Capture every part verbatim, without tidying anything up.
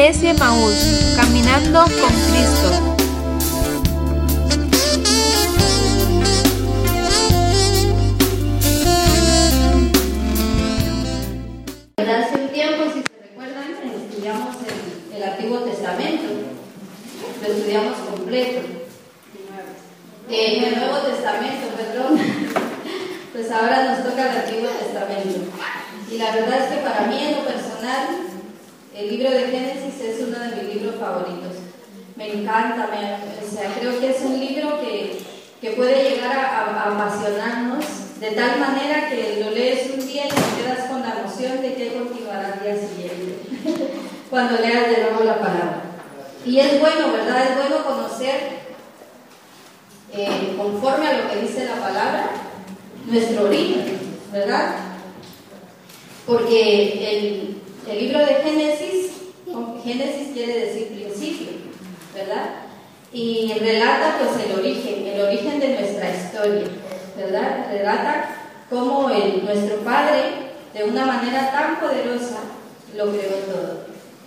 Iglesia Emaús, caminando con Cristo. Hace un tiempo, si se recuerdan, estudiamos el, el Antiguo Testamento, lo estudiamos completo. En el Nuevo Testamento, perdón, pues ahora nos toca el Antiguo Testamento. Y la verdad es que para mí, en lo personal, el libro de Génesis es uno de mis libros favoritos. Me encanta, me, o sea, creo que es un libro que, que puede llegar a, a, a apasionarnos de tal manera que lo lees un día y te quedas con la noción de que continuará al día siguiente, cuando leas de nuevo la palabra. Y es bueno, ¿verdad? Es bueno conocer, eh, conforme a lo que dice la palabra, nuestro origen, ¿verdad? Porque el, el libro de Génesis, Génesis quiere decir principio, ¿verdad? Y relata pues el origen, el origen de nuestra historia, ¿verdad? Relata cómo el, nuestro Padre, de una manera tan poderosa, lo creó todo.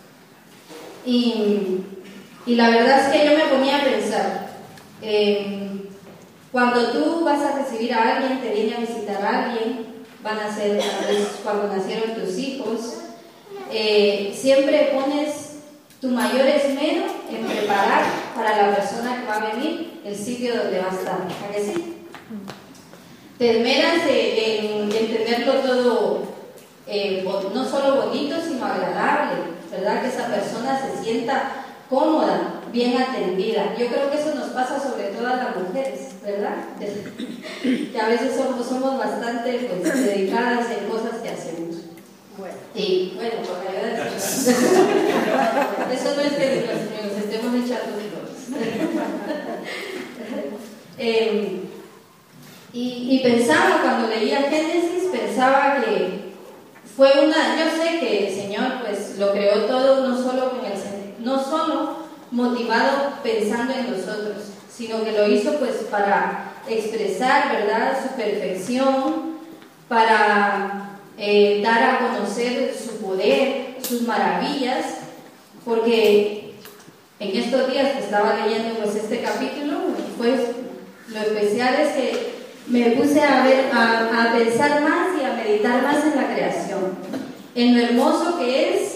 Y, y la verdad es que yo me ponía a pensar, eh, cuando tú vas a recibir a alguien, te viene a visitar a alguien, van a ser tal vez cuando nacieron tus hijos, eh, siempre pones tu mayor esmero en preparar para la persona que va a venir el sitio donde va a estar, ¿a que sí? Te esmeras en, en tenerlo todo, eh, no solo bonito, sino agradable, ¿verdad? Que esa persona se sienta cómoda, bien atendida. Yo creo que eso nos pasa sobre todo a las mujeres, ¿verdad? Que a veces somos, somos bastante pues, dedicadas en cosas que hacemos. Bueno. Y bueno, por la ayuda de Dios. Eso no es que nos, nos estemos echando flores. eh, y, y pensaba, cuando leía Génesis, pensaba que fue una, yo sé que el Señor pues lo creó todo, no solo con el no solo motivado pensando en nosotros, sino que lo hizo pues para expresar, ¿verdad?, su perfección, para eh, dar a conocer su poder, sus maravillas, porque en estos días que estaba leyendo pues este capítulo, pues lo especial es que me puse a ver, a, a pensar más y a meditar más en la creación, en lo hermoso que es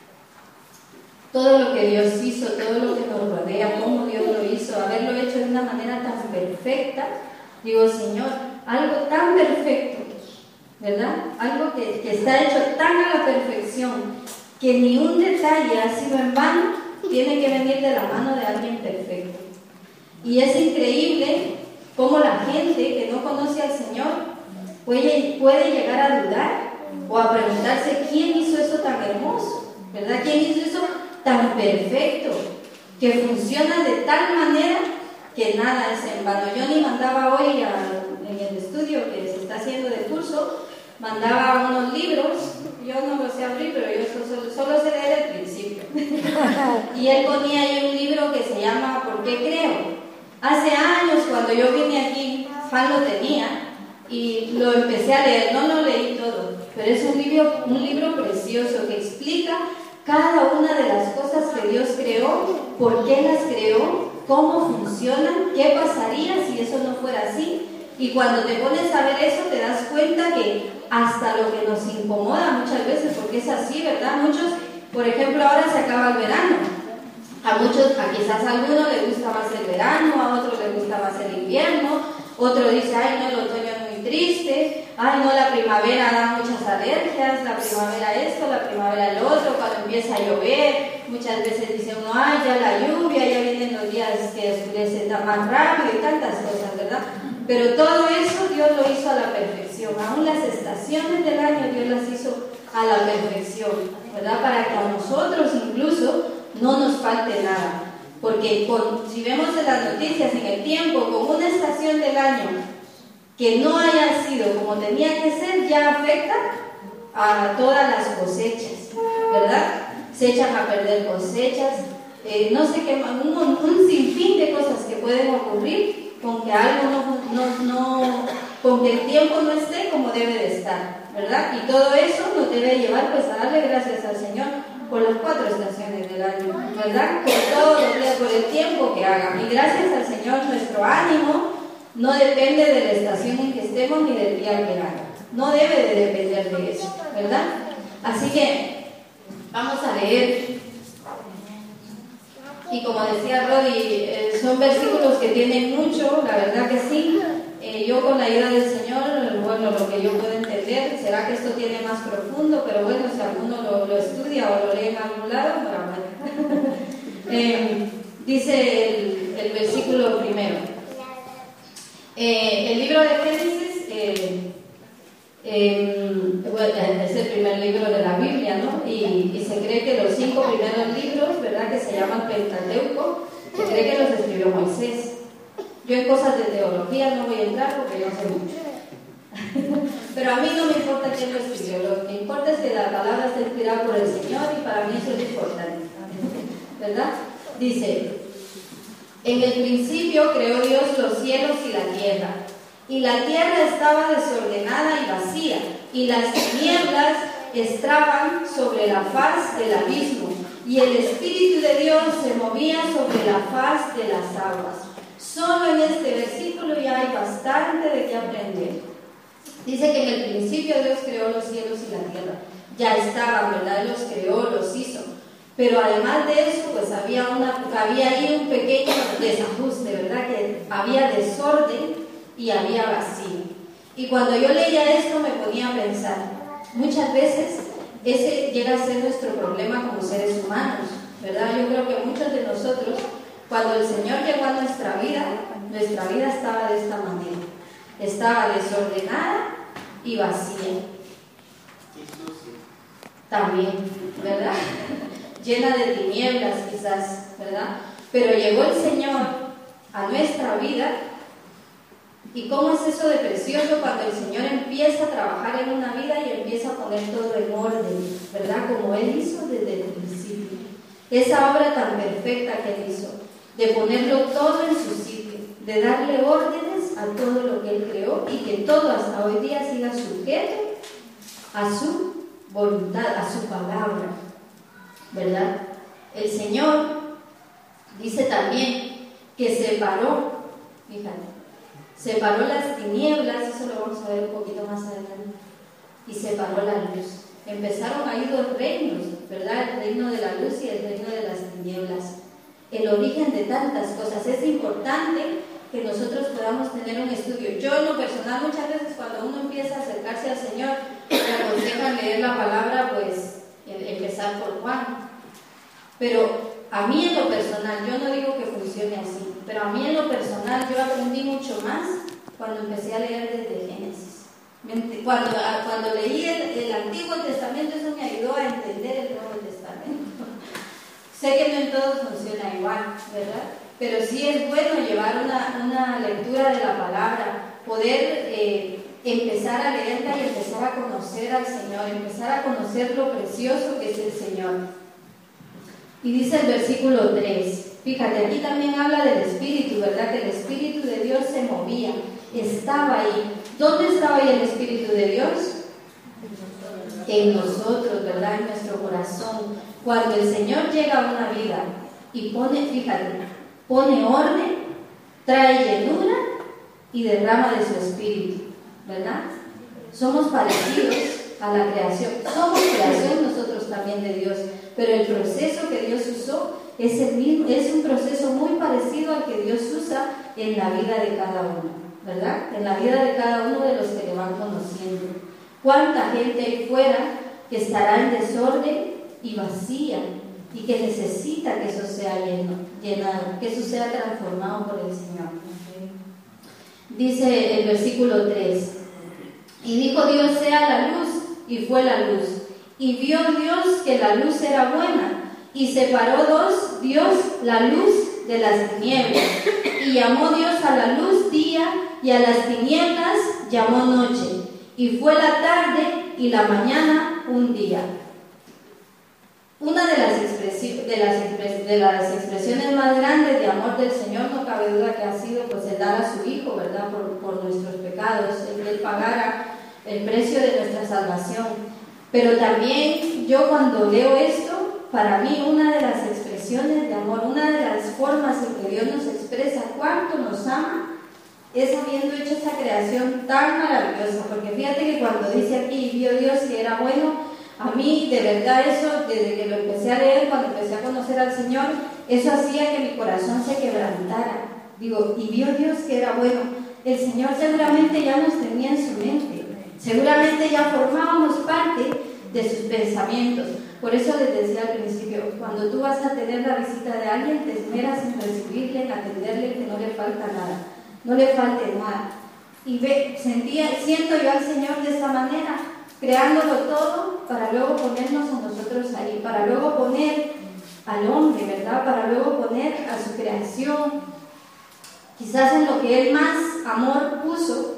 todo lo que Dios hizo, todo lo que nos rodea, cómo Dios lo hizo, haberlo hecho de una manera tan perfecta. Digo, Señor, algo tan perfecto, ¿verdad? Algo que, que está hecho tan a la perfección, que ni un detalle ha sido en vano, tiene que venir de la mano de alguien perfecto. Y es increíble cómo la gente que no conoce al Señor puede, puede llegar a dudar o a preguntarse quién hizo eso tan hermoso, ¿verdad? ¿Quién hizo eso tan perfecto, que funciona de tal manera que nada es en vano? Yo ni mandaba hoy a, en el estudio que se está haciendo de curso, mandaba unos libros, yo no los sé abrir, pero yo solo, solo sé leer el principio. Y él ponía ahí un libro que se llama ¿Por qué creo? Hace años, cuando yo vine aquí, Juan lo tenía y lo empecé a leer, no lo leí todo, pero es un libro, un libro precioso que explica cada una de las cosas que Dios creó, por qué las creó, cómo funcionan, qué pasaría si eso no fuera así. Y cuando te pones a ver eso, te das cuenta que hasta lo que nos incomoda muchas veces, porque es así, ¿verdad? Muchos, por ejemplo, ahora se acaba el verano. A muchos, a quizás a alguno le gusta más el verano, a otro le gusta más el invierno, otro dice, ay no, el otoño es muy triste, ay no, la primavera da muchas alergias, la primavera esto, la primavera lo otro, cuando empieza a llover, muchas veces dice uno, ay ya la lluvia, ya vienen los días que oscurece más rápido y tantas cosas, ¿verdad? Pero todo eso Dios lo hizo a la perfección, aún las estaciones del año Dios las hizo a la perfección, ¿verdad? Para que a nosotros incluso no nos falte nada, porque con, si vemos en las noticias en el tiempo, con una estación del año que no haya sido como tenía que ser, ya afecta a todas las cosechas, ¿verdad? Se echan a perder cosechas, eh, no sé qué, un, un sinfín de cosas que pueden ocurrir con que algo no, no, no, con que el tiempo no esté como debe de estar, ¿verdad? Y todo eso nos debe llevar pues a darle gracias al Señor por las cuatro estaciones del año, ¿verdad? Por todos los días, por el tiempo que hagan. Y gracias al Señor, nuestro ánimo no depende de la estación en que estemos ni del día que haga. No debe de depender de eso, ¿verdad? Así que vamos a leer. Y como decía Rodi, eh, son versículos que tienen mucho, la verdad que sí. Eh, yo con la ayuda del Señor, bueno, lo que yo puedo entender, será que esto tiene más profundo, pero bueno, si alguno lo, lo estudia o lo lee en algún lado, pero bueno. eh, dice el, el versículo primero. Eh, el libro de Génesis eh, eh, bueno, es el primer libro de la Biblia, ¿no? Y, y se cree que los cinco primeros libros, ¿verdad?, que se llaman Pentateuco, se cree que los escribió Moisés. Yo en cosas de teología no voy a entrar porque no sé mucho. Pero a mí no me importa quién lo escribió, lo que importa es que la palabra está inspirada por el Señor y para mí eso es importante, ¿verdad? Dice: en el principio creó Dios los cielos y la tierra, y la tierra estaba desordenada y vacía, y las tinieblas estaban sobre la faz del abismo, y el Espíritu de Dios se movía sobre la faz de las aguas. Solo en este versículo ya hay bastante de qué aprender. Dice que en el principio Dios creó los cielos y la tierra. Ya estaban, ¿verdad? Él los creó, los hizo. Pero además de eso, pues había, una, había ahí un pequeño desajuste, ¿verdad? Que había desorden y había vacío. Y cuando yo leía esto me ponía a pensar, muchas veces ese llega a ser nuestro problema como seres humanos, ¿verdad? Yo creo que muchos de nosotros, cuando el Señor llegó a nuestra vida, nuestra vida estaba de esta manera. Estaba desordenada y vacía. También, ¿verdad? Llena de tinieblas quizás, ¿verdad? Pero llegó el Señor a nuestra vida. ¿Y cómo es eso de precioso cuando el Señor empieza a trabajar en una vida y empieza a poner todo en orden, ¿verdad? Como Él hizo desde el principio. Esa obra tan perfecta que Él hizo, de ponerlo todo en su sitio, de darle órdenes a todo lo que Él creó y que todo hasta hoy día siga sujeto a su voluntad, a su palabra, ¿verdad? El Señor dice también que separó, fíjate, separó las tinieblas, eso lo vamos a ver un poquito más adelante, y separó la luz. Empezaron ahí dos reinos, ¿verdad? El reino de la luz y el reino de las tinieblas. El origen de tantas cosas. Es importante que nosotros podamos tener un estudio. Yo en lo personal, muchas veces cuando uno empieza a acercarse al Señor, me aconsejan leer la palabra, pues empezar por Juan. Pero a mí en lo personal, yo no digo que funcione así, pero a mí en lo personal yo aprendí mucho más cuando empecé a leer desde Génesis. Cuando, cuando leí el, el Antiguo Testamento, eso me ayudó a entender el Nuevo Testamento. Sé que no en todo funciona igual, ¿verdad? Pero sí es bueno llevar una, una lectura de la palabra, poder eh, empezar a leerla y empezar a conocer al Señor, empezar a conocer lo precioso que es el Señor. Y dice el versículo tres, fíjate, aquí también habla del Espíritu, ¿verdad? Que el Espíritu de Dios se movía, estaba ahí. ¿Dónde estaba ahí el Espíritu de Dios? En nosotros, ¿verdad? En nuestro corazón. Cuando el Señor llega a una vida y pone, fíjate, pone orden, trae llenura y derrama de su Espíritu, ¿verdad? Somos parecidos a la creación. Somos creación nosotros también de Dios, pero el proceso que Dios usó es, el mismo, es un proceso muy parecido al que Dios usa en la vida de cada uno, ¿verdad? En la vida de cada uno de los que le van conociendo. ¿Cuánta gente ahí fuera que estará en desorden y vacía y que necesita que eso sea lleno, llenado, que eso sea transformado por el Señor? Dice el versículo tres, y dijo Dios sea la luz, y fue la luz, y vio Dios que la luz era buena, y separó dos Dios la luz de las tinieblas, y llamó Dios a la luz día, y a las tinieblas llamó noche, y fue la tarde y la mañana un día. Una de las, expresi- de, las expres- de las expresiones más grandes de amor del Señor, no cabe duda que ha sido pues el dar a su Hijo, ¿verdad? Por, por nuestros pecados, el que Él pagara el precio de nuestra salvación. Pero también yo cuando leo esto, para mí, una de las expresiones de amor, una de las formas en que Dios nos expresa cuánto nos ama, es habiendo hecho esa creación tan maravillosa. Porque fíjate que cuando dice aquí, vio Dios que era bueno, a mí de verdad eso, desde que lo empecé a leer, cuando empecé a conocer al Señor, eso hacía que mi corazón se quebrantara. Digo, y vio Dios que era bueno. El Señor seguramente ya nos tenía en su mente, seguramente ya formábamos parte de sus pensamientos. Por eso les decía al principio, cuando tú vas a tener la visita de alguien, te esmeras en recibirle, en atenderle, que no le falta nada, no le falte nada. Y ve, sentía, siento yo al Señor de esta manera, creándolo todo para luego ponernos a nosotros ahí, para luego poner al hombre, ¿verdad? Para luego poner a su creación. Quizás en lo que Él más amor puso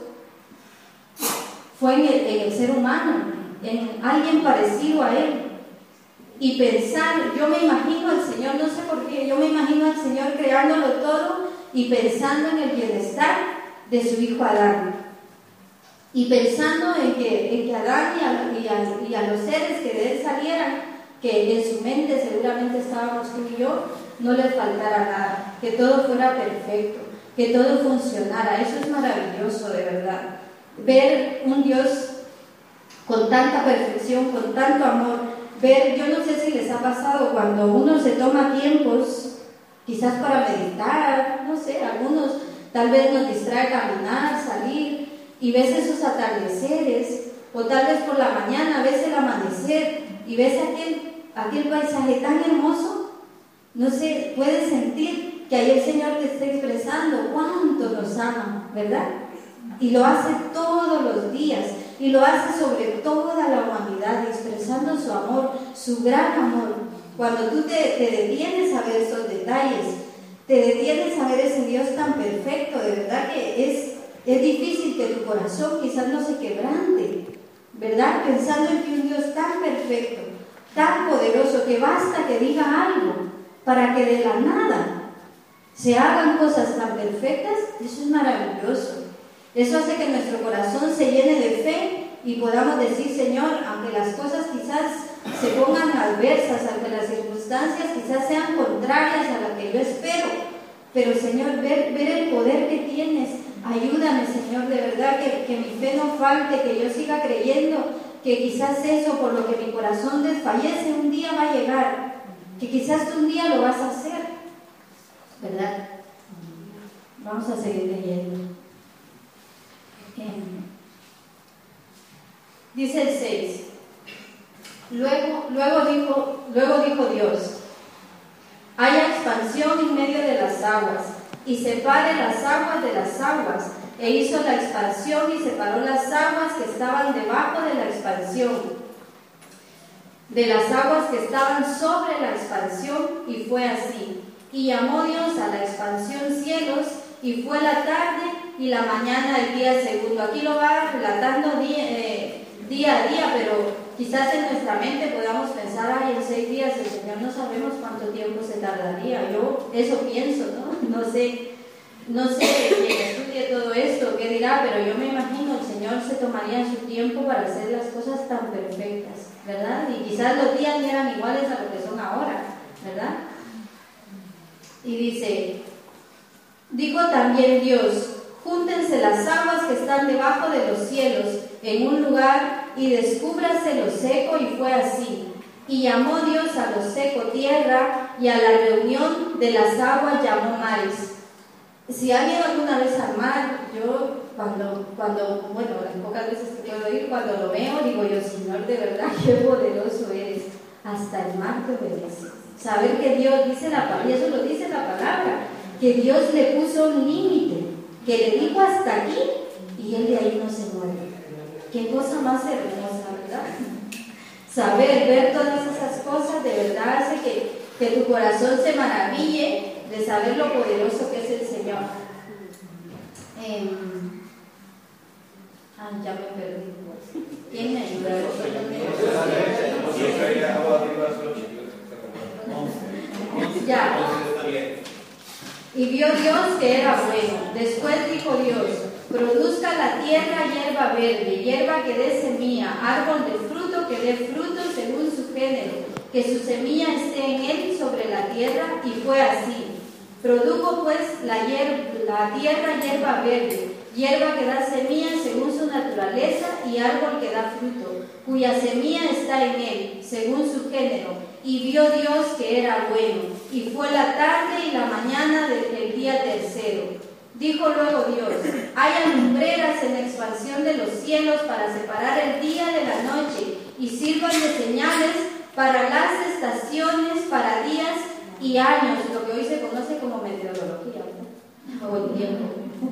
fue en el, en el ser humano, en alguien parecido a Él. Y pensar, yo me imagino al Señor, no sé por qué, yo me imagino al Señor creándolo todo y pensando en el bienestar de su hijo Adán. Y pensando en que, en que Adán y a, y, a, y a los seres que de él salieran, que en su mente seguramente estábamos tú y yo, no les faltara nada, que todo fuera perfecto, que todo funcionara. Eso es maravilloso, de verdad. Ver un Dios con tanta perfección, con tanto amor. Ver, yo no sé si les ha pasado cuando uno se toma tiempos, quizás para meditar, no sé, algunos tal vez nos distrae caminar, salir, y ves esos atardeceres, o tal vez por la mañana ves el amanecer, y ves aquel, aquel paisaje tan hermoso, no sé, puedes sentir que ahí el Señor te está expresando cuánto nos ama, ¿verdad? Y lo hace todos los días, y lo hace sobre toda la humanidad, expresando su amor, su gran amor. Cuando tú te, te detienes a ver esos detalles, te detienes a ver ese Dios tan perfecto, de verdad que es, es difícil que tu corazón quizás no se quebrante, ¿verdad? Pensando en que un Dios tan perfecto, tan poderoso, que basta que diga algo para que de la nada se hagan cosas tan perfectas. Eso es maravilloso. Eso hace que nuestro corazón se llene de fe y podamos decir, Señor, aunque las cosas quizás se pongan adversas, aunque las circunstancias quizás sean contrarias a las que yo espero, pero Señor, ver, ver el poder que tienes, ayúdame, Señor, de verdad, que, que mi fe no falte, que yo siga creyendo que quizás eso por lo que mi corazón desfallece un día va a llegar, que quizás tú un día lo vas a hacer, ¿verdad? Vamos a seguir leyendo. Dice el seis. Luego, luego, dijo, luego dijo Dios: haya expansión en medio de las aguas, y separe las aguas de las aguas. E hizo la expansión y separó las aguas que estaban debajo de la expansión de las aguas que estaban sobre la expansión, y fue así. Y llamó Dios a la expansión cielos, y fue la tarde y la mañana del día segundo. Aquí lo va relatando día, eh, día a día, pero quizás en nuestra mente podamos pensar, ay, en seis días el Señor no sabemos cuánto tiempo se tardaría. Yo eso pienso, ¿no? No sé, no sé quien estudie todo esto, qué dirá, pero yo me imagino el Señor se tomaría su tiempo para hacer las cosas tan perfectas, ¿verdad? Y quizás los días no eran iguales a lo que son ahora, ¿verdad? Y dice, dijo también Dios: júntense las aguas que están debajo de los cielos en un lugar y descúbrase lo seco, y fue así. Y llamó Dios a lo seco tierra, y a la reunión de las aguas llamó mares. Si han ido alguna vez al mar, yo cuando, cuando, bueno, las pocas veces que puedo ir, cuando lo veo, digo yo, Señor, de verdad, qué poderoso eres. Hasta el mar te obedece. Saber que Dios dice la palabra, y eso lo dice la palabra, que Dios le puso un límite, que le dijo hasta aquí, y él de ahí no se mueve. Qué cosa más hermosa, ¿verdad? Saber, ver todas esas cosas, de verdad hace que, que tu corazón se maraville de saber lo poderoso que es el Señor. Eh, ah, ya me perdí. ¿Quién me ayuda? Ya. Y vio Dios que era bueno. Después dijo Dios: produzca la tierra hierba verde, hierba que dé semilla, árbol de fruto que dé fruto según su género, que su semilla esté en él sobre la tierra, y fue así. Produjo pues la, hier- la tierra hierba verde, hierba que da semilla según su naturaleza, y árbol que da fruto, cuya semilla está en él, según su género. Y vio Dios que era bueno, y fue la tarde y la mañana del día tercero. Dijo luego Dios: haya lumbreras en la expansión de los cielos para separar el día de la noche, y sirvan de señales para las estaciones, para días y años, lo que hoy se conoce como meteorología, ¿no? O el tiempo.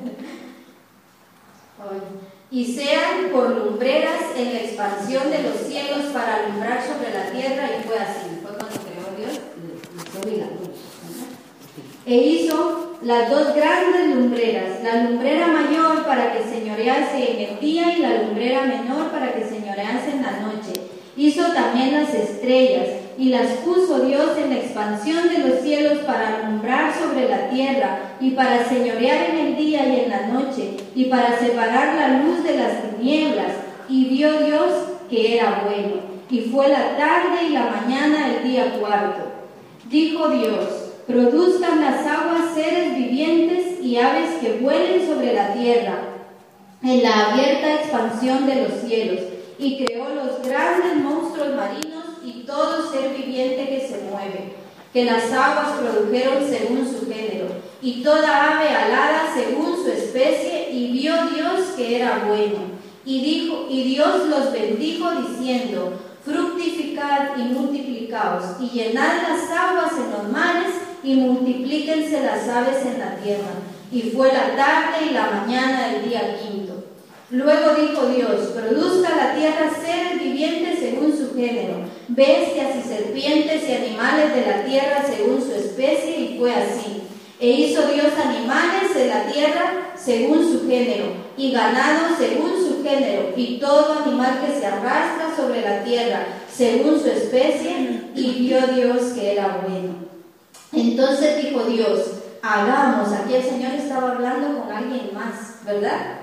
Y sean por lumbreras en la expansión de los cielos para alumbrar sobre la tierra, y fue así. Fue cuando creó Dios el sol y la luz, ¿no? E hizo las dos grandes lumbreras, la lumbrera mayor para que señorease en el día y la lumbrera menor para que señorease en la noche. Hizo también las estrellas y las puso Dios en la expansión de los cielos para alumbrar sobre la tierra y para señorear en el día y en la noche y para separar la luz de las tinieblas. Y vio Dios que era bueno. Y fue la tarde y la mañana el día cuarto. Dijo Dios: produzcan las aguas seres vivientes y aves que vuelen sobre la tierra en la abierta expansión de los cielos. Y creó los grandes monstruos marinos y todo ser viviente que se mueve, que las aguas produjeron según su género, y toda ave alada según su especie. Y vio Dios que era bueno. Y dijo, y Dios los bendijo diciendo: fructificad y multiplicaos, y llenad las aguas en los mares, y multiplíquense las aves en la tierra. Y fue la tarde y la mañana del día quinto. Luego dijo Dios: produzca la tierra seres vivientes según su género, bestias y serpientes y animales de la tierra según su especie, y fue así. E hizo Dios animales de la tierra según su género, y ganado según su género, y todo animal que se arrastra sobre la tierra según su especie, y vio Dios que era bueno. Entonces dijo Dios: hagamos. Aquí el Señor estaba hablando con alguien más, ¿verdad?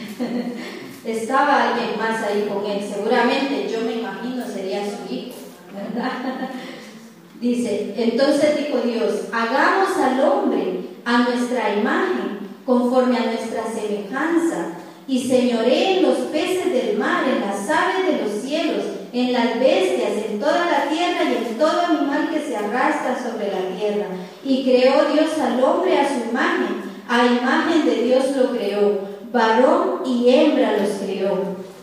Estaba alguien más ahí con él, seguramente, yo me imagino sería su hijo, ¿verdad? Dice, entonces dijo Dios: hagamos al hombre a nuestra imagen, conforme a nuestra semejanza, y señoree en los peces del mar, en las aves de los cielos, en las bestias, en toda la tierra y en todo animal que se arrastra sobre la tierra. Y creó Dios al hombre a su imagen, a imagen de Dios lo creó. Varón y hembra los creó.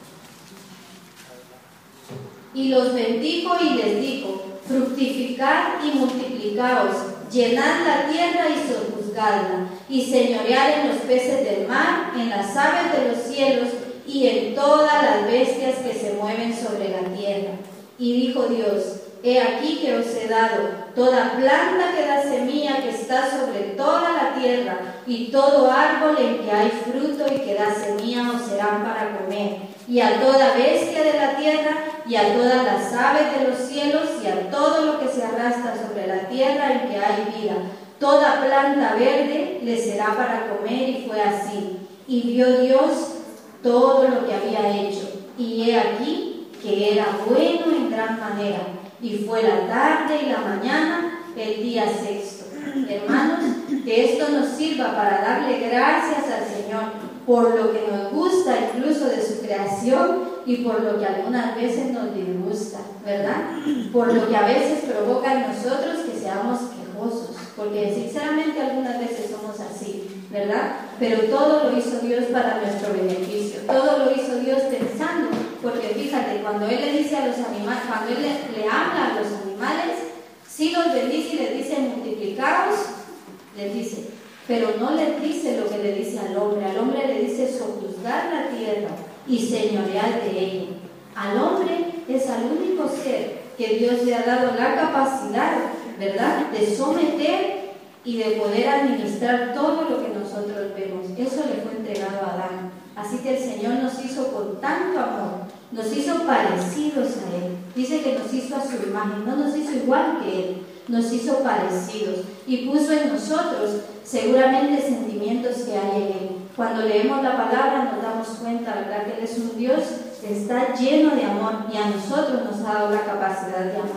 Y los bendijo y les dijo: fructificad y multiplicaos, llenad la tierra y sojuzgadla, y señoread en los peces del mar, en las aves de los cielos, y en todas las bestias que se mueven sobre la tierra. Y dijo Dios: he aquí que os he dado toda planta que da semilla que está sobre toda la tierra, y todo árbol en que hay fruto y que da semilla os serán para comer, y a toda bestia de la tierra, y a todas las aves de los cielos, y a todo lo que se arrastra sobre la tierra en que hay vida. Toda planta verde le será para comer, y fue así. Y vio Dios todo lo que había hecho, y he aquí que era bueno en gran manera. Y fue la tarde y la mañana el día sexto. Hermanos, que esto nos sirva para darle gracias al Señor por lo que nos gusta incluso de su creación, y por lo que algunas veces nos disgusta, ¿verdad? Por lo que a veces provoca en nosotros que seamos quejosos, porque sinceramente algunas veces somos así, ¿verdad? Pero todo lo hizo Dios para nuestro beneficio, todo lo hizo Dios pensando, porque fíjate, cuando Él le dice a los animales, cuando Él le, le habla a los animales, sí los bendice y les dice multiplicaos, les dice, pero no les dice lo que le dice al hombre. Al hombre le dice sojuzgar la tierra y señorear de ella. Al hombre es al único ser que Dios le ha dado la capacidad, ¿verdad?, de someter y de poder administrar todo lo que nosotros vemos. Eso le fue entregado a Adán. Así que el Señor nos hizo con tanto amor, nos hizo parecidos a Él. Dice que nos hizo a su imagen, no nos hizo igual que Él, nos hizo parecidos y puso en nosotros seguramente sentimientos que hay en Él. Cuando leemos la palabra nos damos cuenta, ¿verdad?, que Él es un Dios que está lleno de amor, y a nosotros nos ha dado la capacidad de amar.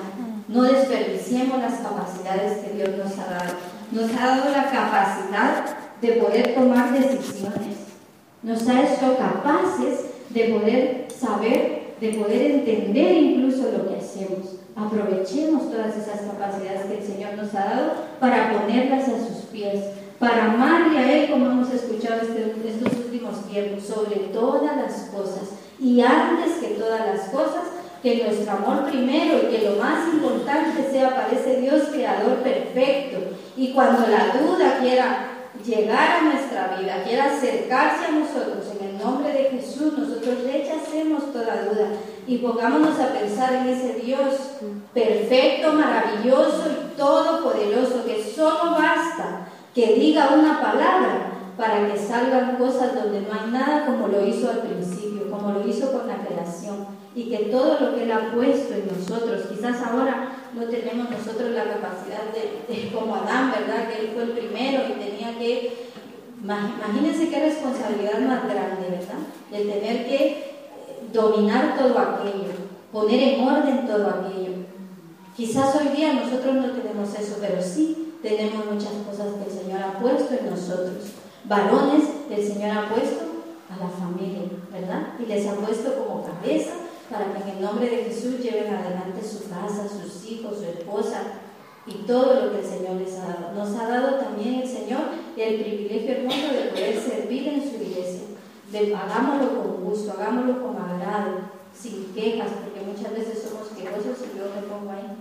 no desperdiciemos las capacidades que Dios nos ha dado. Nos ha dado la capacidad de poder tomar decisiones. Nos ha hecho capaces de poder saber, de poder entender incluso lo que hacemos. Aprovechemos todas esas capacidades que el Señor nos ha dado para ponerlas a sus pies, para amarle a Él, como hemos escuchado este, estos últimos tiempos, sobre todas las cosas. Y antes que todas las cosas, que nuestro amor primero y que lo más importante sea para ese Dios creador perfecto. Y cuando la duda quiera llegar a nuestra vida, quiera acercarse a nosotros, en el nombre de Jesús, nosotros rechacemos toda duda y pongámonos a pensar en ese Dios perfecto, maravilloso y todopoderoso, que solo basta que diga una palabra para que salgan cosas donde no hay nada, como lo hizo al principio, como lo hizo con la creación. Y que todo lo que Él ha puesto en nosotros, quizás ahora no tenemos nosotros la capacidad de, de como Adán, ¿verdad? Que él fue el primero y tenía que, imagínense qué responsabilidad más grande, ¿verdad? El tener que dominar todo aquello, poner en orden todo aquello. Quizás hoy día nosotros no tenemos eso, pero sí tenemos muchas cosas que el Señor ha puesto en nosotros. Varones, el Señor ha puesto a la familia, ¿verdad? Y les ha puesto como cabeza, para que en el nombre de Jesús lleven adelante su casa, sus hijos, su esposa y todo lo que el Señor les ha dado. Nos ha dado también el Señor el privilegio hermoso de poder servir en su iglesia. De, hagámoslo con gusto, hagámoslo con agrado, sin quejas, porque muchas veces somos quejosos y yo me pongo ahí.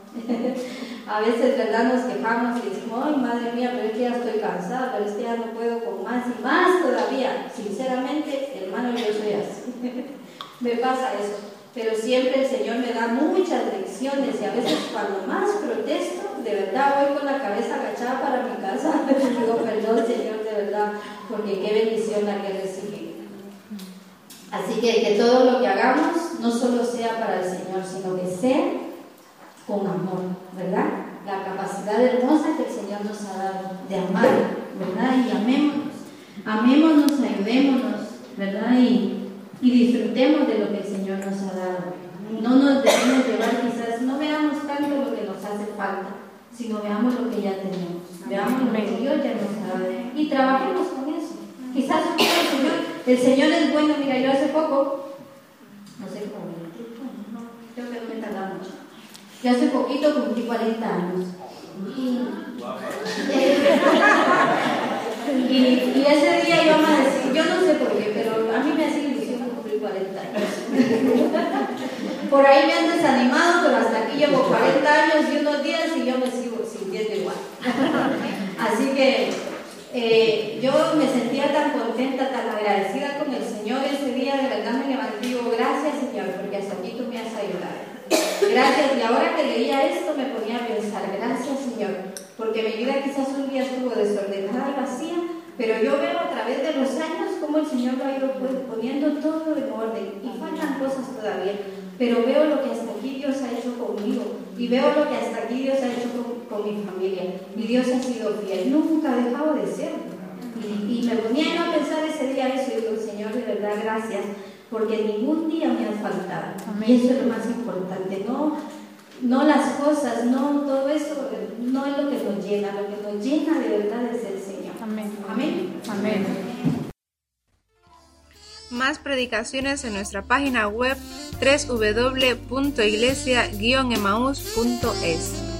A veces, ¿verdad? Nos quejamos y decimos, ay, madre mía, pero es que ya estoy cansada, pero es que ya no puedo con más y más todavía. Sinceramente, hermano, yo soy así. Me pasa eso. Pero siempre el Señor me da muchas lecciones y a veces cuando más protesto, de verdad voy con la cabeza agachada para mi casa y digo, perdón Señor, de verdad, porque qué bendición la que recibí. Así que que todo lo que hagamos no solo sea para el Señor, sino que sea con amor, ¿verdad? La capacidad hermosa que el Señor nos ha dado de amar, ¿verdad? Y amémonos, amémonos, ayudémonos, ¿verdad? Y Y disfrutemos de lo que el Señor nos ha dado. No nos debemos llevar, quizás no veamos tanto lo que nos hace falta, sino veamos lo que ya tenemos. Veamos lo que Dios ya nos ha dado. Y trabajemos con eso. Quizás el Señor, el Señor es bueno. Mira, yo hace poco, no sé cómo me no, creo que no me tarda mucho. Yo hace poquito cumplí cuarenta años. Y, y, y ese día íbamos a decir, yo no sé por qué, pero a mí me hace ilusión cuarenta años. Por ahí me han desanimado, pero hasta aquí llevo cuarenta años y unos días y yo me sigo sintiendo igual. Así que eh, yo me sentía tan contenta, tan agradecida con el Señor ese día. De verdad me levanté y digo, gracias Señor, porque hasta aquí tú me has ayudado. Gracias. Y ahora que leía esto me ponía a pensar, gracias Señor, porque mi vida quizás un día estuvo desordenada y vacía, pero yo veo a través de los años cómo el Señor lo ha ido poniendo todo en orden y faltan cosas todavía, pero veo lo que hasta aquí Dios ha hecho conmigo y veo lo que hasta aquí Dios ha hecho con, con mi familia y Dios ha sido fiel, nunca ha dejado de serlo. Y, y me ponía yo a pensar ese día eso y digo, Señor, de verdad gracias, porque ningún día me has faltado. Amén. Y eso es lo más importante, no, no las cosas, no todo eso, no es lo que nos llena, lo que nos llena de verdad es el Señor. Amén. Amén. Amén. Más predicaciones en nuestra página web doble u doble u doble u punto iglesia guion emaús punto es.